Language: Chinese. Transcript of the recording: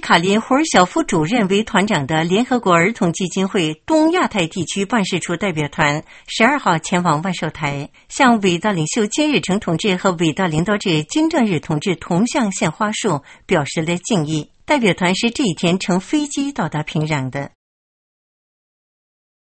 卡林·胡尔晓夫主任为团长的联合国儿童基金会东亚太地区办事处代表团12号前往万寿台，向伟大领袖金日成同志和伟大领导者金正日同志铜像献花束，表示了敬意。代表团是这一天乘飞机到达平壤的。